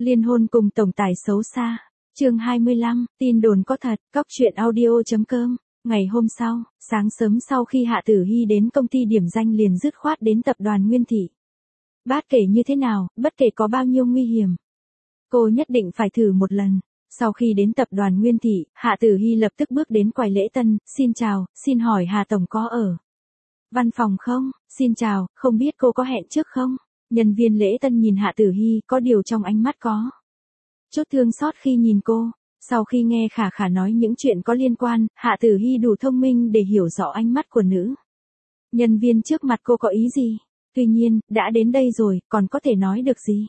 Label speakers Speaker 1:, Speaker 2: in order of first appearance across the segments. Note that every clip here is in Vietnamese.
Speaker 1: Liên hôn cùng tổng tài xấu xa. Chương 25, tin đồn có thật, cóc truyện audio.com. Ngày hôm sau, sáng sớm sau khi Hạ Tử Hy đến công ty điểm danh liền dứt khoát đến tập đoàn Nguyên Thị. Bất kể như thế nào, bất kể có bao nhiêu nguy hiểm, cô nhất định phải thử một lần. Sau khi đến tập đoàn Nguyên Thị, Hạ Tử Hy lập tức bước đến quầy lễ tân, xin chào, xin hỏi Hà Tổng có ở văn phòng không? Xin chào, không biết cô có hẹn trước không? Nhân viên lễ tân nhìn Hạ Tử Hy, có điều trong ánh mắt có chút thương xót khi nhìn cô. Sau khi nghe Khả Khả nói những chuyện có liên quan, Hạ Tử Hy đủ thông minh để hiểu rõ ánh mắt của nữ nhân viên trước mặt cô có ý gì. Tuy nhiên, đã đến đây rồi, còn có thể nói được gì?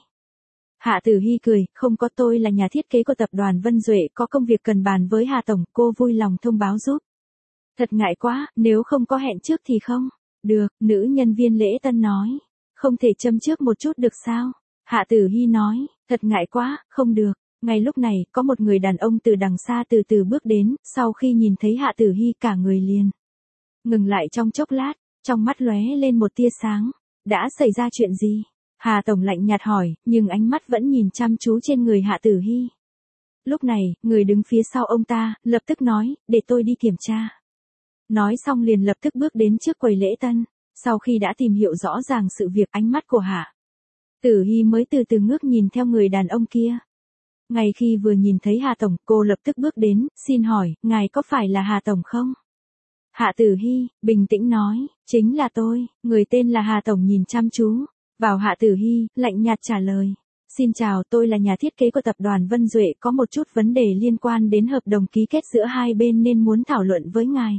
Speaker 1: Hạ Tử Hy cười, không có, tôi là nhà thiết kế của tập đoàn Vân Duệ, có công việc cần bàn với Hà Tổng, cô vui lòng thông báo giúp. Thật ngại quá, nếu không có hẹn trước thì không được, nữ nhân viên lễ tân nói. Không thể châm trước một chút được sao? Hạ Tử Hy nói, thật ngại quá, không được. Ngay lúc này, có một người đàn ông từ đằng xa từ từ bước đến, sau khi nhìn thấy Hạ Tử Hy cả người liền ngừng lại trong chốc lát, trong mắt lóe lên một tia sáng. Đã xảy ra chuyện gì? Hà Tổng lạnh nhạt hỏi, nhưng ánh mắt vẫn nhìn chăm chú trên người Hạ Tử Hy. Lúc này, người đứng phía sau ông ta, lập tức nói, để tôi đi kiểm tra. Nói xong liền lập tức bước đến trước quầy lễ tân. Sau khi đã tìm hiểu rõ ràng sự việc, ánh mắt của Hạ Tử Hy mới từ từ ngước nhìn theo người đàn ông kia. Ngay khi vừa nhìn thấy Hà Tổng, cô lập tức bước đến, xin hỏi, ngài có phải là Hà Tổng không? Hạ Tử Hy, bình tĩnh nói, chính là tôi. Người tên là Hà Tổng nhìn chăm chú vào Hạ Tử Hy, lạnh nhạt trả lời. Xin chào, tôi là nhà thiết kế của tập đoàn Vân Duệ, có một chút vấn đề liên quan đến hợp đồng ký kết giữa hai bên nên muốn thảo luận với ngài.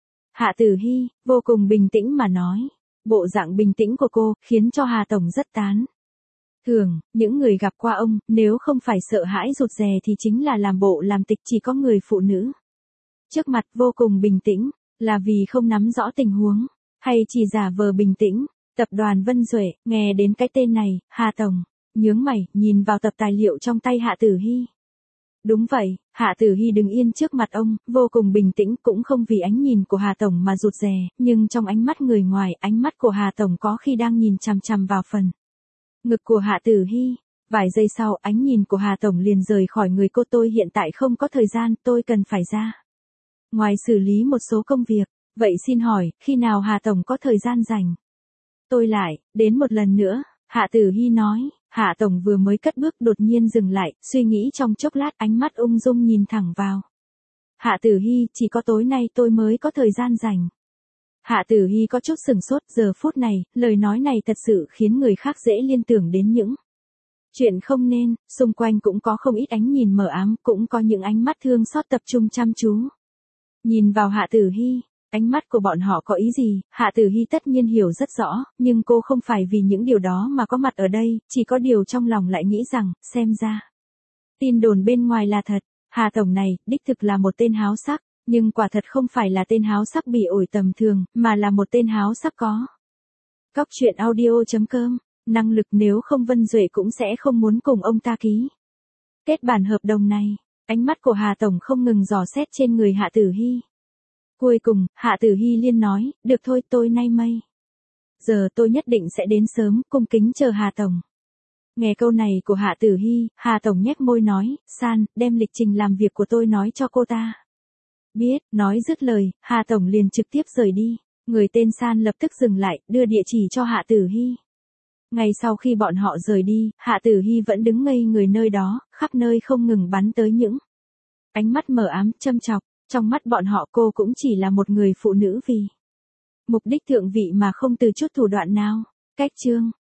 Speaker 1: Hạ Tử Hy, vô cùng bình tĩnh mà nói. Bộ dạng bình tĩnh của cô, khiến cho Hà Tổng rất tán thường. Những người gặp qua ông, nếu không phải sợ hãi rụt rè thì chính là làm bộ làm tịch, chỉ có người phụ nữ trước mặt vô cùng bình tĩnh, là vì không nắm rõ tình huống, hay chỉ giả vờ bình tĩnh. Tập đoàn Vân Duệ, nghe đến cái tên này, Hà Tổng nhướng mày, nhìn vào tập tài liệu trong tay Hạ Tử Hy. Đúng vậy, Hạ Tử Hy đứng yên trước mặt ông, vô cùng bình tĩnh, cũng không vì ánh nhìn của Hà Tổng mà rụt rè, nhưng trong ánh mắt người ngoài, ánh mắt của Hà Tổng có khi đang nhìn chằm chằm vào phần ngực của Hạ Tử Hy. Vài giây sau, ánh nhìn của Hà Tổng liền rời khỏi người cô. Tôi hiện tại không có thời gian, tôi cần phải ra ngoài xử lý một số công việc. Vậy xin hỏi, khi nào Hà Tổng có thời gian rảnh? Tôi lại đến một lần nữa, Hạ Tử Hy nói. Hạ Tổng vừa mới cất bước đột nhiên dừng lại, suy nghĩ trong chốc lát, ánh mắt ung dung nhìn thẳng vào Hạ Tử Hy, chỉ có tối nay tôi mới có thời gian rảnh. Hạ Tử Hy có chút sừng sốt, giờ phút này, lời nói này thật sự khiến người khác dễ liên tưởng đến những chuyện không nên. Xung quanh cũng có không ít ánh nhìn mờ ám, cũng có những ánh mắt thương xót tập trung chăm chú nhìn vào Hạ Tử Hy. Ánh mắt của bọn họ có ý gì, Hạ Tử Hy tất nhiên hiểu rất rõ, nhưng cô không phải vì những điều đó mà có mặt ở đây, chỉ có điều trong lòng lại nghĩ rằng, xem ra tin đồn bên ngoài là thật. Hà Tổng này, đích thực là một tên háo sắc, nhưng quả thật không phải là tên háo sắc bị ổi tầm thường, mà là một tên háo sắc có cóc truyện audio.com, năng lực, nếu không Vân Duệ cũng sẽ không muốn cùng ông ta ký kết bản hợp đồng này. Ánh mắt của Hà Tổng không ngừng dò xét trên người Hạ Tử Hy. Cuối cùng, Hạ Tử Hy liên nói, được thôi, tôi nay mây giờ tôi nhất định sẽ đến sớm, cung kính chờ Hà Tổng. Nghe câu này của Hạ Tử Hy, Hà Tổng nhếch môi nói, San, đem lịch trình làm việc của tôi nói cho cô ta biết. Nói dứt lời, Hà Tổng liền trực tiếp rời đi. Người tên San lập tức dừng lại, đưa địa chỉ cho Hạ Tử Hy. Ngay sau khi bọn họ rời đi, Hạ Tử Hy vẫn đứng ngây người nơi đó, khắp nơi không ngừng bắn tới những ánh mắt mờ ám, châm chọc. Trong mắt bọn họ cô cũng chỉ là một người phụ nữ vì mục đích thượng vị mà không từ chút thủ đoạn nào. Cách chương